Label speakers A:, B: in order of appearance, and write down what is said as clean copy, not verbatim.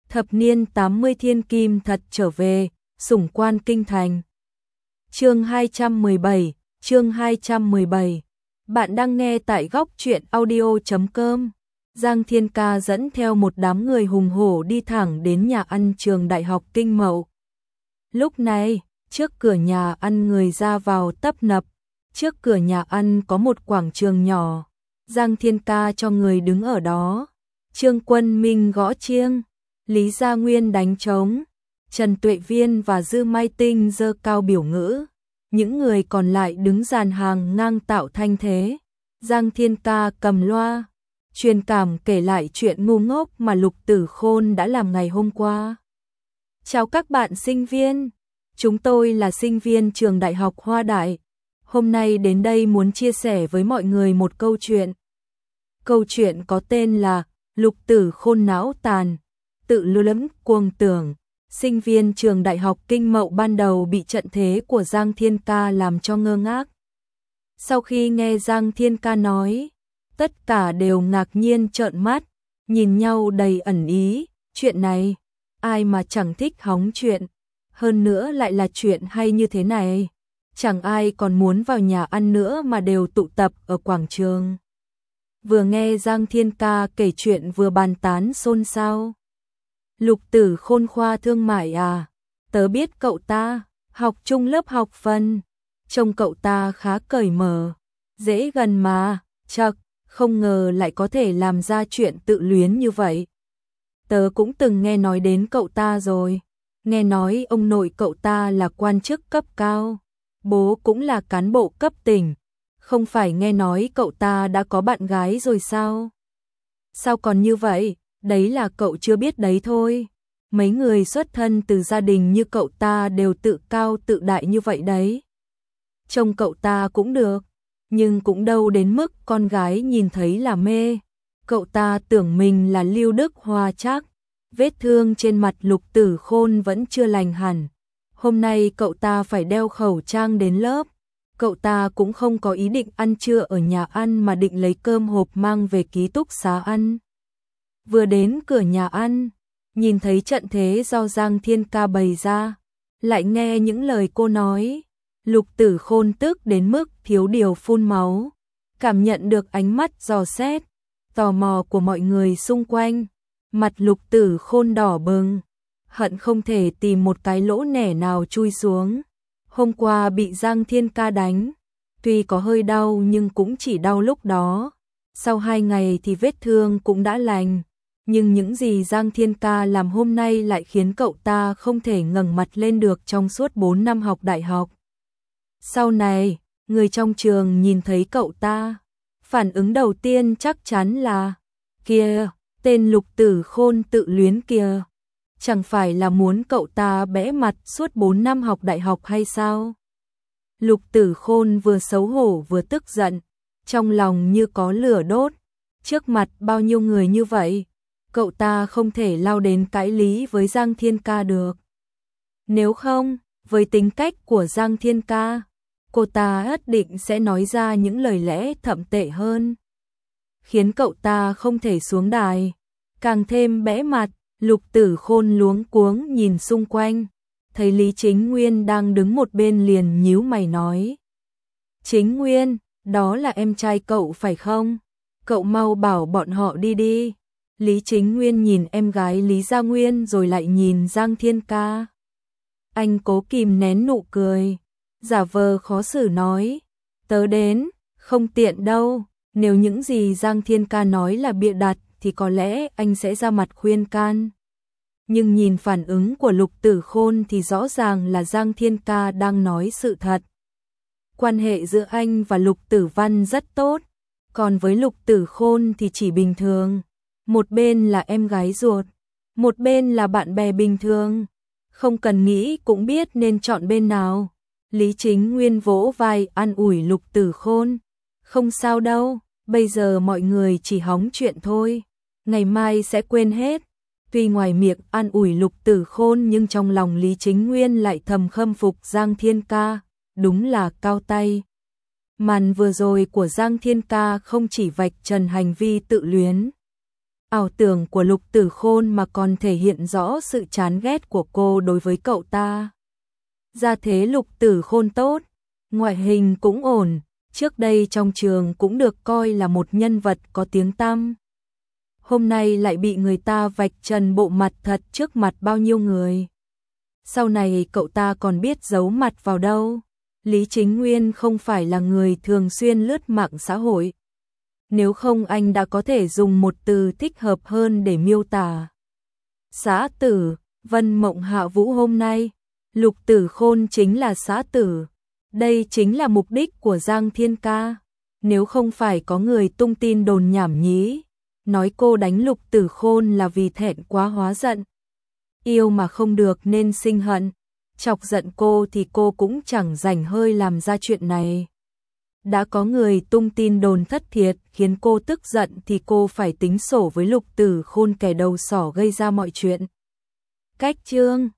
A: Thập niên 80 thiên kim thật trở về, sủng quan kinh thành. Chương 217. Bạn đang nghe tại góc truyện audio.com. Giang Thiên Ca dẫn theo một đám người hùng hổ đi thẳng đến nhà ăn trường Đại học Kinh Mậu. Lúc này, trước cửa nhà ăn người ra vào tấp nập. Trước cửa nhà ăn có một quảng trường nhỏ. Giang Thiên Ca cho người đứng ở đó. Trương Quân Minh gõ chiêng, Lý Gia Nguyên đánh trống, Trần Tuệ Viên và Dư Mai Tinh giơ cao biểu ngữ. Những người còn lại đứng dàn hàng ngang tạo thanh thế. Giang Thiên Ca cầm loa, truyền cảm kể lại chuyện ngu ngốc mà Lục Tử Khôn đã làm ngày hôm qua. Chào các bạn sinh viên, chúng tôi là sinh viên trường Đại học Hoa Đại. Hôm nay đến đây muốn chia sẻ với mọi người một câu chuyện. Câu chuyện có tên là Lục Tử Khôn não tàn, tự lừa lẫm cuồng tưởng. Sinh viên trường Đại học Kinh Mậu ban đầu bị trận thế của Giang Thiên Ca làm cho ngơ ngác. Sau khi nghe Giang Thiên Ca nói, tất cả đều ngạc nhiên trợn mắt, nhìn nhau đầy ẩn ý. Chuyện này, ai mà chẳng thích hóng chuyện, hơn nữa lại là chuyện hay như thế này. Chẳng ai còn muốn vào nhà ăn nữa mà đều tụ tập ở quảng trường. Vừa nghe Giang Thiên Ca kể chuyện vừa bàn tán xôn xao. Lục Tử Khôn khoa thương mại à? Tớ biết cậu ta, học chung lớp học phần. Trông cậu ta khá cởi mở, dễ gần mà, chậc, không ngờ lại có thể làm ra chuyện tự luyến như vậy. Tớ cũng từng nghe nói đến cậu ta rồi. Nghe nói ông nội cậu ta là quan chức cấp cao, bố cũng là cán bộ cấp tỉnh. Không phải nghe nói cậu ta đã có bạn gái rồi sao? Sao còn như vậy? Đấy là cậu chưa biết đấy thôi. Mấy người xuất thân từ gia đình như cậu ta đều tự cao tự đại như vậy đấy. Trông cậu ta cũng được, nhưng cũng đâu đến mức con gái nhìn thấy là mê. Cậu ta tưởng mình là Lưu Đức Hoa chắc. Vết thương trên mặt Lục Tử Khôn vẫn chưa lành hẳn. Hôm nay cậu ta phải đeo khẩu trang đến lớp. Cậu ta cũng không có ý định ăn trưa ở nhà ăn mà định lấy cơm hộp mang về ký túc xá ăn. Vừa đến cửa nhà ăn, nhìn thấy trận thế do Giang Thiên Ca bày ra, lại nghe những lời cô nói, Lục Tử Khôn tức đến mức thiếu điều phun máu, cảm nhận được ánh mắt dò xét, tò mò của mọi người xung quanh, mặt Lục Tử Khôn đỏ bừng, hận không thể tìm một cái lỗ nẻ nào chui xuống. Hôm qua bị Giang Thiên Ca đánh, tuy có hơi đau nhưng cũng chỉ đau lúc đó, sau 2 ngày thì vết thương cũng đã lành. Nhưng những gì Giang Thiên Ca làm hôm nay lại khiến cậu ta không thể ngẩng mặt lên được trong suốt 4 năm học đại học. Sau này, người trong trường nhìn thấy cậu ta, phản ứng đầu tiên chắc chắn là kia, tên Lục Tử Khôn tự luyến kia. Chẳng phải là muốn cậu ta bẽ mặt suốt 4 năm học đại học hay sao? Lục Tử Khôn vừa xấu hổ vừa tức giận, trong lòng như có lửa đốt. Trước mặt bao nhiêu người như vậy, cậu ta không thể lao đến cãi lý với Giang Thiên Ca được. Nếu không, với tính cách của Giang Thiên Ca, cô ta nhất định sẽ nói ra những lời lẽ thậm tệ hơn, khiến cậu ta không thể xuống đài, càng thêm bẽ mặt. Lục Tử Khôn luống cuống nhìn xung quanh, thấy Lý Chính Nguyên đang đứng một bên liền nhíu mày nói. Chính Nguyên, đó là em trai cậu phải không? Cậu mau bảo bọn họ đi đi. Lý Chính Nguyên nhìn em gái Lý Gia Nguyên rồi lại nhìn Giang Thiên Ca. Anh cố kìm nén nụ cười, giả vờ khó xử nói. Tớ đến, không tiện đâu, nếu những gì Giang Thiên Ca nói là bịa đặt thì có lẽ anh sẽ ra mặt khuyên can. Nhưng nhìn phản ứng của Lục Tử Khôn thì rõ ràng là Giang Thiên Ca đang nói sự thật. Quan hệ giữa anh và Lục Tử Văn rất tốt, còn với Lục Tử Khôn thì chỉ bình thường. Một bên là em gái ruột, một bên là bạn bè bình thường. Không cần nghĩ cũng biết nên chọn bên nào. Lý Chính Nguyên vỗ vai an ủi Lục Tử Khôn. Không sao đâu, bây giờ mọi người chỉ hóng chuyện thôi. Ngày mai sẽ quên hết. Tuy ngoài miệng an ủi Lục Tử Khôn nhưng trong lòng Lý Chính Nguyên lại thầm khâm phục Giang Thiên Ca, đúng là cao tay. Màn vừa rồi của Giang Thiên Ca không chỉ vạch trần hành vi tự luyến Ảo tưởng của Lục Tử Khôn mà còn thể hiện rõ sự chán ghét của cô đối với cậu ta. Gia thế Lục Tử Khôn tốt, ngoại hình cũng ổn, trước đây trong trường cũng được coi là một nhân vật có tiếng tăm. Hôm nay lại bị người ta vạch trần bộ mặt thật trước mặt bao nhiêu người. Sau này cậu ta còn biết giấu mặt vào đâu. Lý Chính Nguyên không phải là người thường xuyên lướt mạng xã hội. Nếu không anh đã có thể dùng một từ thích hợp hơn để miêu tả. Xã tử, Vân Mộng Hạ Vũ hôm nay, Lục Tử Khôn chính là xã tử. Đây chính là mục đích của Giang Thiên Ca. Nếu không phải có người tung tin đồn nhảm nhí, nói cô đánh Lục Tử Khôn là vì thẹn quá hóa giận. Yêu mà không được nên sinh hận. Chọc giận cô thì cô cũng chẳng rảnh hơi làm ra chuyện này. Đã có người tung tin đồn thất thiệt khiến cô tức giận thì cô phải tính sổ với Lục Tử Khôn kẻ đầu sỏ gây ra mọi chuyện. Cách chương